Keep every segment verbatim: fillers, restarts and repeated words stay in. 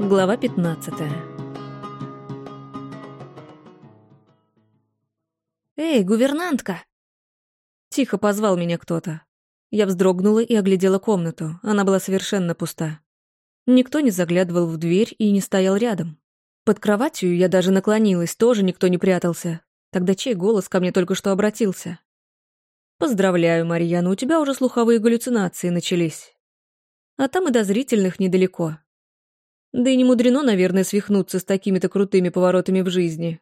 Глава пятнадцатая. «Эй, гувернантка!» Тихо позвал меня кто-то. Я вздрогнула и оглядела комнату. Она была совершенно пуста. Никто не заглядывал в дверь и не стоял рядом. Под кроватью я даже наклонилась, тоже никто не прятался. Тогда чей голос ко мне только что обратился? «Поздравляю, Марьяна, у тебя уже слуховые галлюцинации начались. А там и до зрительных недалеко. Да и не мудрено, наверное, свихнуться с такими-то крутыми поворотами в жизни».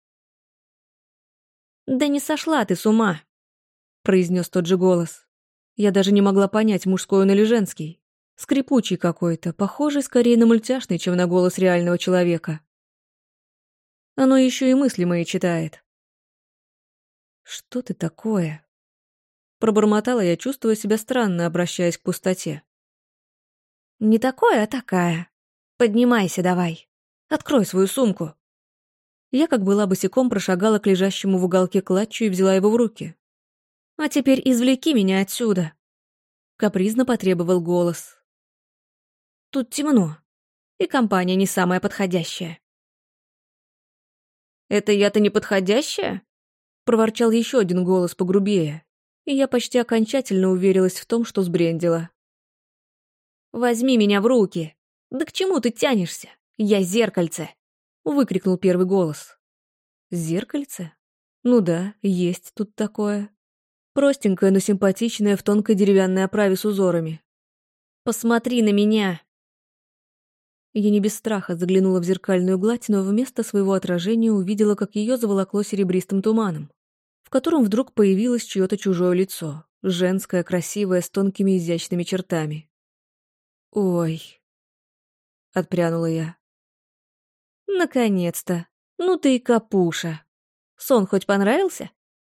«Да не сошла ты с ума», — произнес тот же голос. Я даже не могла понять, мужской он или женский. Скрипучий какой-то, похожий скорее на мультяшный, чем на голос реального человека. Оно еще и мысли мои читает. «Что ты такое?» Пробормотала я, чувствуя себя странно, обращаясь к пустоте. «Не такое, а такая. Поднимайся давай. Открой свою сумку». Я, как была босиком, прошагала к лежащему в уголке клатчу и взяла его в руки. «А теперь извлеки меня отсюда», — капризно потребовал голос. «Тут темно, и компания не самая подходящая». «Это я-то неподходящая?» — проворчал еще один голос погрубее, и я почти окончательно уверилась в том, что сбрендила. «Возьми меня в руки! Да к чему ты тянешься? Я зеркальце!» — выкрикнул первый голос. «Зеркальце? Ну да, есть тут такое. Простенькое, но симпатичное в тонкой деревянной оправе с узорами. Посмотри на меня!» Я не без страха заглянула в зеркальную гладь, но вместо своего отражения увидела, как ее заволокло серебристым туманом, в котором вдруг появилось чье-то чужое лицо, женское, красивое, с тонкими изящными чертами. «Ой!» — отпрянула я. «Наконец-то! Ну ты и капуша! Сон хоть понравился?»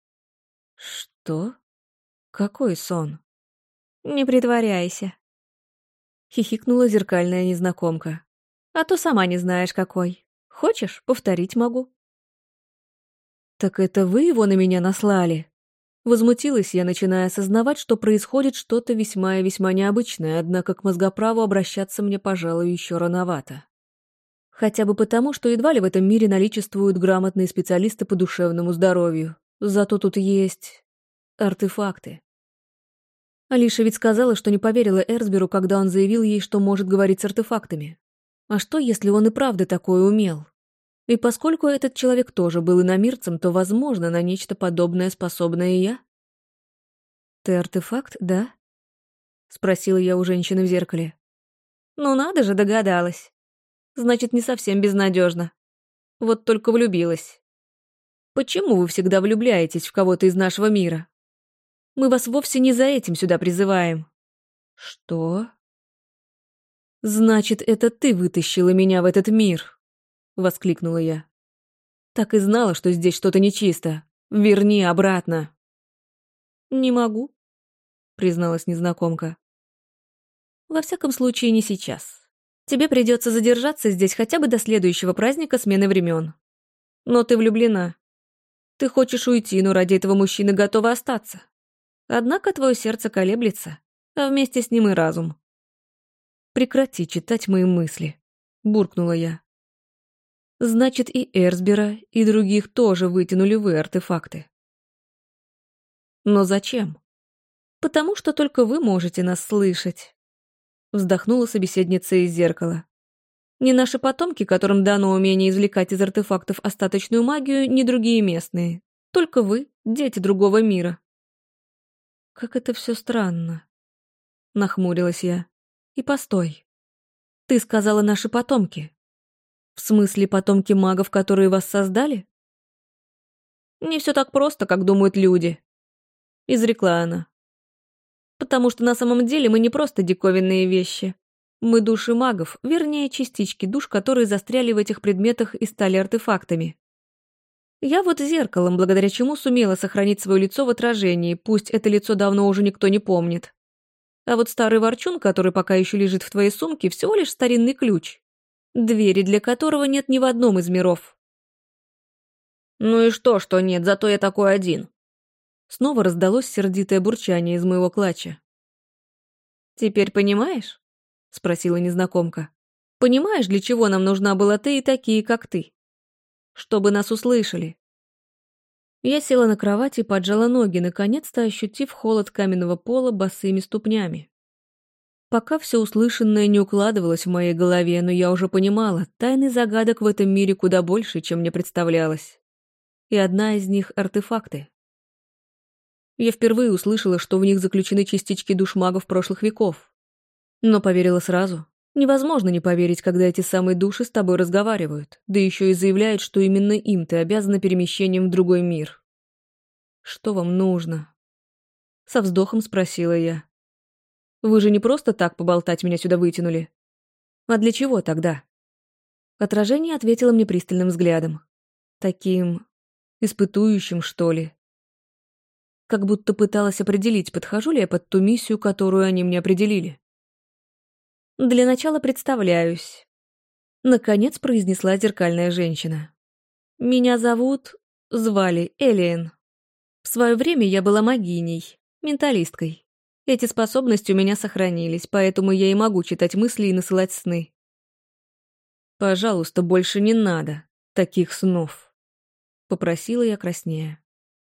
«Что? Какой сон?» «Не притворяйся!» — хихикнула зеркальная незнакомка. «А то сама не знаешь, какой. Хочешь, повторить могу». «Так это вы его на меня наслали?» Возмутилась я, начиная осознавать, что происходит что-то весьма и весьма необычное, однако к мозгоправу обращаться мне, пожалуй, еще рановато. Хотя бы потому, что едва ли в этом мире наличествуют грамотные специалисты по душевному здоровью. Зато тут есть артефакты. Алиша ведь сказала, что не поверила Эрсберу, когда он заявил ей, что может говорить с артефактами. А что, если он и правда такое умел? И поскольку этот человек тоже был иномирцем, то, возможно, на нечто подобное способна и я. «Ты артефакт, да?» — спросила я у женщины в зеркале. «Ну надо же, догадалась. Значит, не совсем безнадежно. Вот только влюбилась». «Почему вы всегда влюбляетесь в кого-то из нашего мира? Мы вас вовсе не за этим сюда призываем». «Что?» «Значит, это ты вытащила меня в этот мир?» — воскликнула я. «Так и знала, что здесь что-то нечисто. Верни обратно». «Не могу», — призналась незнакомка. «Во всяком случае, не сейчас. Тебе придется задержаться здесь хотя бы до следующего праздника смены времен. Но ты влюблена. Ты хочешь уйти, но ради этого мужчины готова остаться. Однако твое сердце колеблется, а вместе с ним и разум». «Прекрати читать мои мысли», — буркнула я. «Значит, и Эрсбера, и других тоже вытянули вы артефакты». «Но зачем?» «Потому что только вы можете нас слышать», — вздохнула собеседница из зеркала. «Ни наши потомки, которым дано умение извлекать из артефактов остаточную магию, ни другие местные. Только вы, дети другого мира». «Как это все странно», — нахмурилась я. «И постой. Ты сказала наши потомки. В смысле потомки магов, которые вас создали?» «Не все так просто, как думают люди», — изрекла она. «Потому что на самом деле мы не просто диковинные вещи. Мы души магов, вернее, частички душ, которые застряли в этих предметах и стали артефактами. Я вот зеркалом, благодаря чему сумела сохранить свое лицо в отражении, пусть это лицо давно уже никто не помнит. А вот старый ворчун, который пока еще лежит в твоей сумке, всего лишь старинный ключ, двери для которого нет ни в одном из миров». «Ну и что, что нет, зато я такой один». Снова раздалось сердитое бурчание из моего клатча. «Теперь понимаешь?» — спросила незнакомка. Понимаешь, для чего нам нужна была ты и такие, как ты? Чтобы нас услышали. Я села на кровати и поджала ноги, наконец-то ощутив холод каменного пола босыми ступнями. Пока все услышанное не укладывалось в моей голове, но я уже понимала, тайны загадок в этом мире куда больше, чем мне представлялось. И одна из них — артефакты. Я впервые услышала, что в них заключены частички душ магов прошлых веков. Но поверила сразу. Невозможно не поверить, когда эти самые души с тобой разговаривают, да еще и заявляют, что именно им ты обязана перемещением в другой мир. «Что вам нужно?» Со вздохом спросила я. «Вы же не просто так поболтать меня сюда вытянули. А для чего тогда?» Отражение ответило мне пристальным взглядом. Таким испытующим, что ли. Как будто пыталась определить, подхожу ли я под ту миссию, которую они мне определили. «Для начала представляюсь», — наконец произнесла зеркальная женщина. «Меня зовут... звали Элиен. В свое время я была магиней, менталисткой. Эти способности у меня сохранились, поэтому я и могу читать мысли и насылать сны». «Пожалуйста, больше не надо таких снов», — попросила я краснея.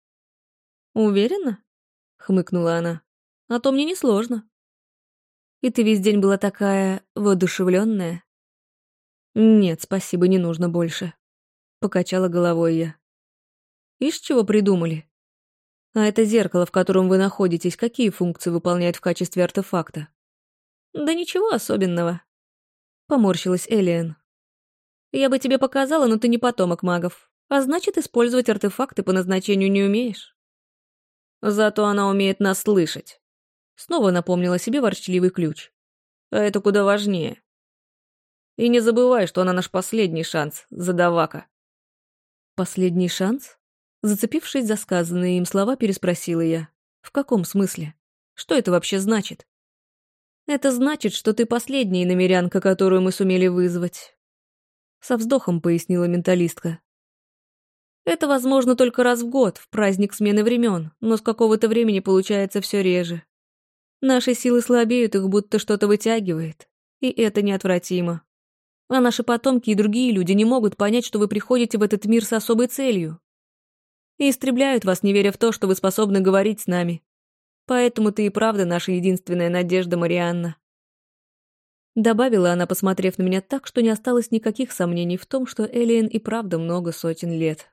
«Уверена?» — хмыкнула она. «А то мне несложно». «И ты весь день была такая воодушевленная?» «Нет, спасибо, не нужно больше», — покачала головой я. «Ишь, чего придумали? А это зеркало, в котором вы находитесь, какие функции выполняет в качестве артефакта?» «Да ничего особенного», — поморщилась Элиен. «Я бы тебе показала, но ты не потомок магов, а значит, использовать артефакты по назначению не умеешь». «Зато она умеет нас слышать», — снова напомнила себе ворчливый ключ. «А это куда важнее. И не забывай, что она наш последний шанс, задавака». «Последний шанс?» Зацепившись за сказанные им слова, переспросила я. «В каком смысле? Что это вообще значит?» «Это значит, что ты последняя иномерянка, которую мы сумели вызвать», — со вздохом пояснила менталистка. «Это возможно только раз в год, в праздник смены времен, но с какого-то времени получается все реже. Наши силы слабеют, их будто что-то вытягивает, и это неотвратимо. А наши потомки и другие люди не могут понять, что вы приходите в этот мир с особой целью. И истребляют вас, не веря в то, что вы способны говорить с нами. Поэтому ты и правда наша единственная надежда, Марианна». Добавила она, посмотрев на меня так, что не осталось никаких сомнений в том, что Элиен и правда много сотен лет.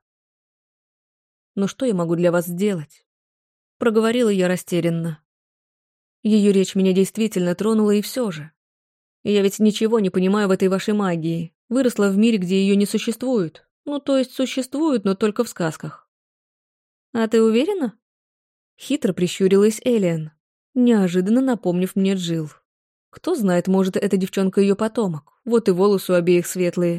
«Но что я могу для вас сделать?» Проговорила я растерянно. Ее речь меня действительно тронула, и все же. Я ведь ничего не понимаю в этой вашей магии. Выросла в мире, где ее не существует. Ну, то есть существует, но только в сказках. «А ты уверена?» Хитро прищурилась Элиен, неожиданно напомнив мне Джилл. Кто знает, может, эта девчонка ее потомок. Вот и волосы у обеих светлые.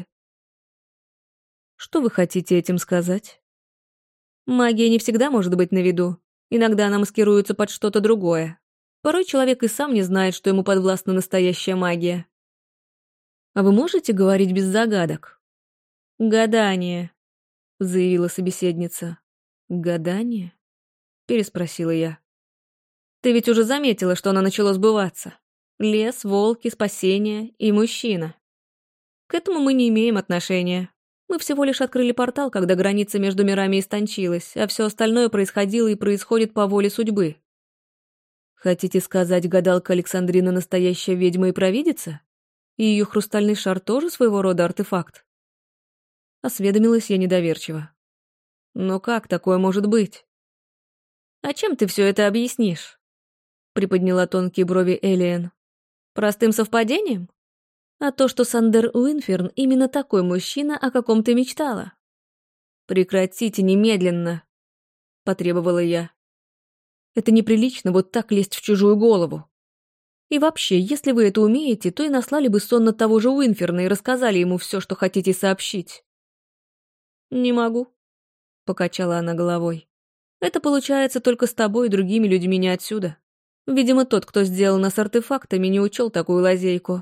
«Что вы хотите этим сказать?» «Магия не всегда может быть на виду. Иногда она маскируется под что-то другое. Порой человек и сам не знает, что ему подвластна настоящая магия». «А вы можете говорить без загадок?» «Гадание», — заявила собеседница. «Гадание?» — переспросила я. «Ты ведь уже заметила, что оно начало сбываться. Лес, волки, спасение и мужчина. К этому мы не имеем отношения. Мы всего лишь открыли портал, когда граница между мирами истончилась, а все остальное происходило и происходит по воле судьбы». «Хотите сказать, гадалка Александрина настоящая ведьма и провидица? И ее хрустальный шар тоже своего рода артефакт?» Осведомилась я недоверчиво. «Но как такое может быть?» «А чем ты все это объяснишь?» Приподняла тонкие брови Элиен. «Простым совпадением? А то, что Сандер Уинферн именно такой мужчина, о каком ты мечтала?» «Прекратите немедленно», — потребовала я. «Это неприлично вот так лезть в чужую голову. И вообще, если вы это умеете, то и наслали бы сон на того же Уинферна и рассказали ему все, что хотите сообщить». «Не могу», — покачала она головой. «Это получается только с тобой и другими людьми не отсюда. Видимо, тот, кто сделал нас артефактами, не учел такую лазейку».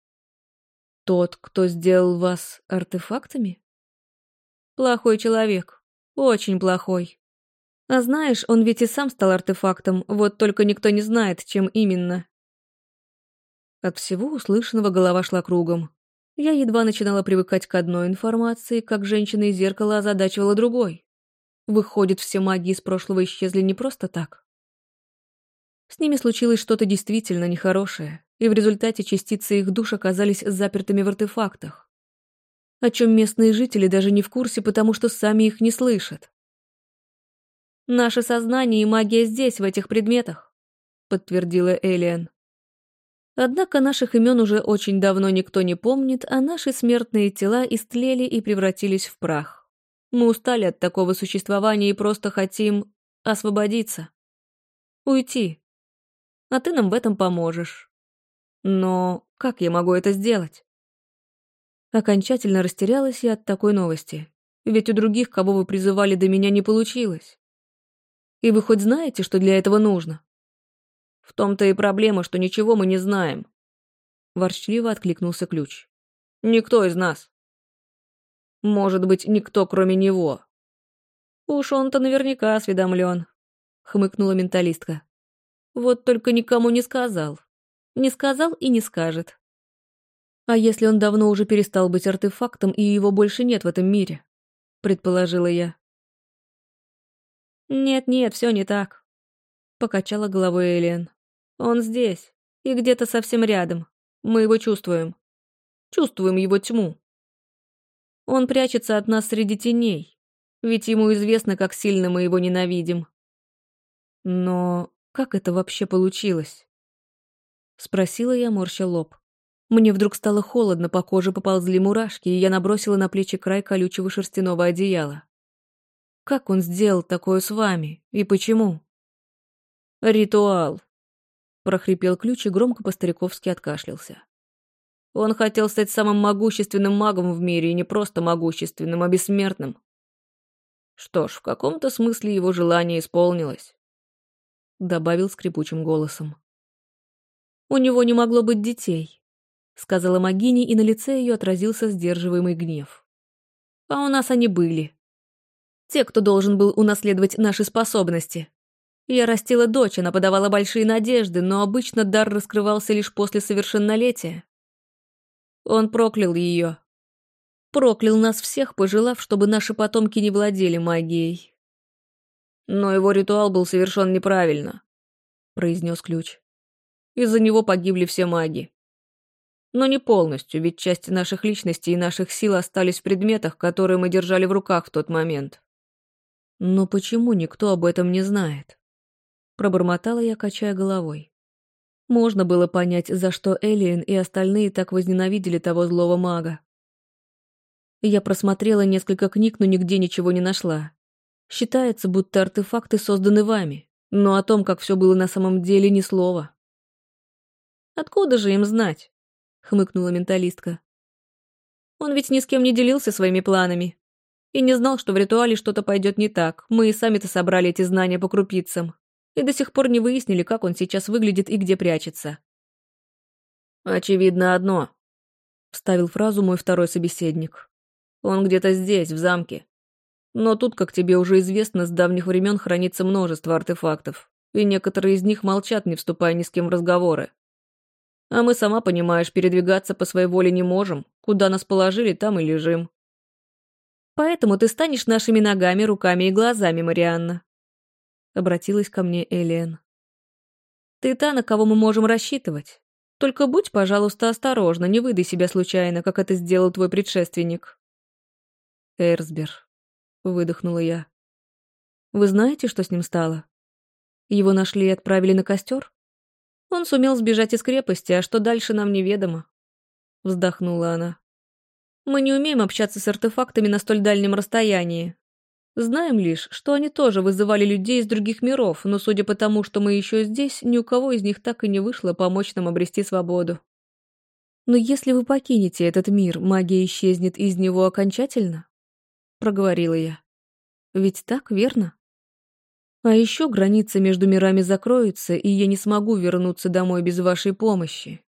«Тот, кто сделал вас артефактами?» «Плохой человек. Очень плохой. А знаешь, он ведь и сам стал артефактом, вот только никто не знает, чем именно». От всего услышанного голова шла кругом. Я едва начинала привыкать к одной информации, как женщина из зеркала озадачивала другой. Выходит, все маги из прошлого исчезли не просто так. С ними случилось что-то действительно нехорошее, и в результате частицы их душ оказались запертыми в артефактах, о чем местные жители даже не в курсе, потому что сами их не слышат. «Наше сознание и магия здесь, в этих предметах», — подтвердила Элиан. Однако наших имен уже очень давно никто не помнит, а наши смертные тела истлели и превратились в прах. Мы устали от такого существования и просто хотим освободиться. Уйти. А ты нам в этом поможешь. Но как я могу это сделать? Окончательно растерялась я от такой новости. Ведь у других, кого вы призывали, до меня не получилось. И вы хоть знаете, что для этого нужно? В том-то и проблема, что ничего мы не знаем. Ворчливо откликнулся Ключ. Никто из нас. Может быть, никто, кроме него. Уж он-то наверняка осведомлен, хмыкнула менталистка. Вот только никому не сказал. Не сказал и не скажет. А если он давно уже перестал быть артефактом, и его больше нет в этом мире? Предположила я. Нет-нет, все не так. Покачала головой Элиан. Он здесь, и где-то совсем рядом. Мы его чувствуем. Чувствуем его тьму. Он прячется от нас среди теней, ведь ему известно, как сильно мы его ненавидим. Но как это вообще получилось? Спросила я, морща лоб. Мне вдруг стало холодно, по коже поползли мурашки, и я набросила на плечи край колючего шерстяного одеяла. Как он сделал такое с вами? И почему? Ритуал. Прохрипел Ключ и громко по-стариковски откашлялся. Он хотел стать самым могущественным магом в мире, и не просто могущественным, а бессмертным. Что ж, в каком-то смысле его желание исполнилось. Добавил скрипучим голосом. У него не могло быть детей, сказала Магини, и на лице ее отразился сдерживаемый гнев. А у нас они были. Те, кто должен был унаследовать наши способности. Я растила дочь, она подавала большие надежды, но обычно дар раскрывался лишь после совершеннолетия. Он проклял ее. Проклял нас всех, пожелав, чтобы наши потомки не владели магией. Но его ритуал был совершен неправильно, произнес Ключ. Из-за него погибли все маги. Но не полностью, ведь части наших личностей и наших сил остались в предметах, которые мы держали в руках в тот момент. Но почему никто об этом не знает? Пробормотала я, качая головой. Можно было понять, за что Элиан и остальные так возненавидели того злого мага. Я просмотрела несколько книг, но нигде ничего не нашла. Считается, будто артефакты созданы вами, но о том, как все было на самом деле, ни слова. «Откуда же им знать?» — хмыкнула менталистка. «Он ведь ни с кем не делился своими планами. И не знал, что в ритуале что-то пойдет не так. Мы и сами-то собрали эти знания по крупицам. И до сих пор не выяснили, как он сейчас выглядит и где прячется». «Очевидно одно», — вставил фразу мой второй собеседник. «Он где-то здесь, в замке. Но тут, как тебе уже известно, с давних времен хранится множество артефактов, и некоторые из них молчат, не вступая ни с кем в разговоры. А мы, сама понимаешь, передвигаться по своей воле не можем. Куда нас положили, там и лежим. Поэтому ты станешь нашими ногами, руками и глазами, Марианна», — обратилась ко мне Элиан. «Ты та, на кого мы можем рассчитывать. Только будь, пожалуйста, осторожна, не выдай себя случайно, как это сделал твой предшественник». «Эрсбер», — выдохнула я. «Вы знаете, что с ним стало? Его нашли и отправили на костер? Он сумел сбежать из крепости, а что дальше, нам неведомо», — вздохнула она. «Мы не умеем общаться с артефактами на столь дальнем расстоянии. Знаем лишь, что они тоже вызывали людей из других миров, но судя по тому, что мы еще здесь, ни у кого из них так и не вышло помочь нам обрести свободу. Но если вы покинете этот мир, магия исчезнет из него окончательно?» — проговорила я. «Ведь так, верно? А еще граница между мирами закроется, и я не смогу вернуться домой без вашей помощи.